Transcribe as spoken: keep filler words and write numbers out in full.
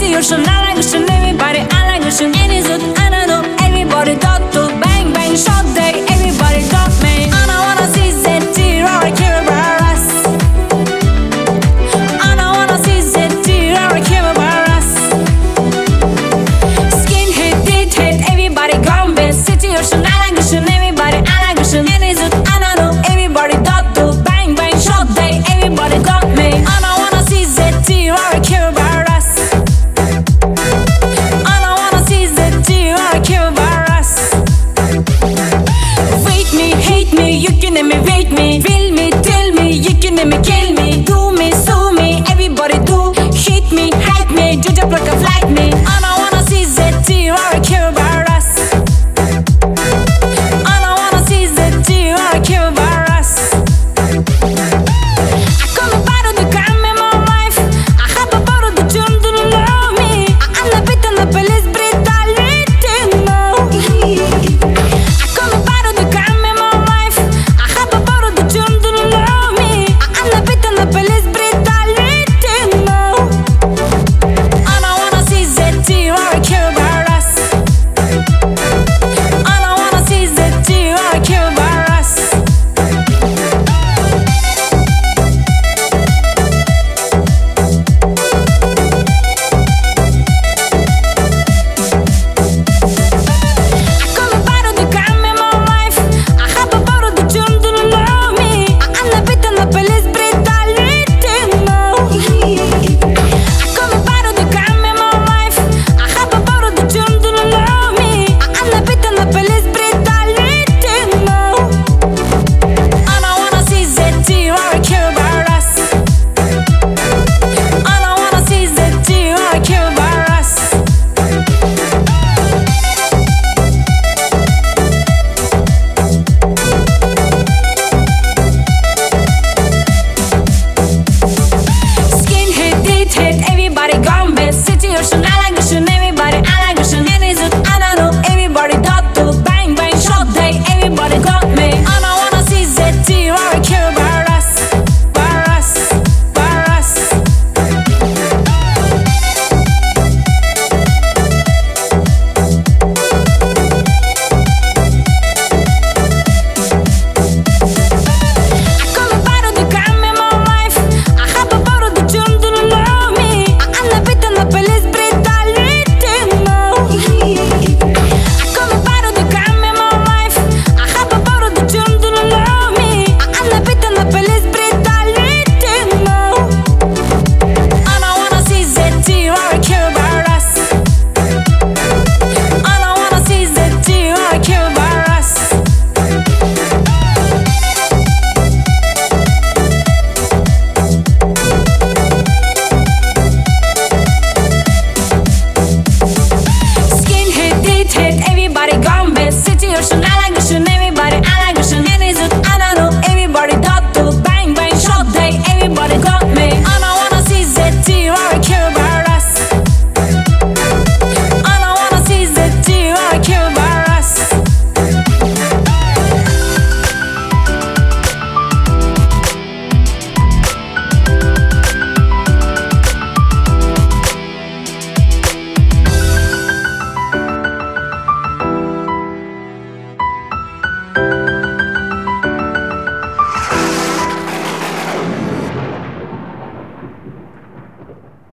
Seviyorsun, alakışın everybody, alakışın en izut anano. Everybody dot to bang bang shot day. Everybody dot me. I don't wanna see Z T or care about us. I don't wanna see Z T or care about us. Skinhead, dithead, everybody gone bad. Seviyorsun, alakışın everybody, alakışın en izut anano. Everybody dot to bang bang shot day. Everybody got me. I don't wanna see Z T or care about us. I don't wanna see Z T or care about us. Rate me, hate me, you can name me.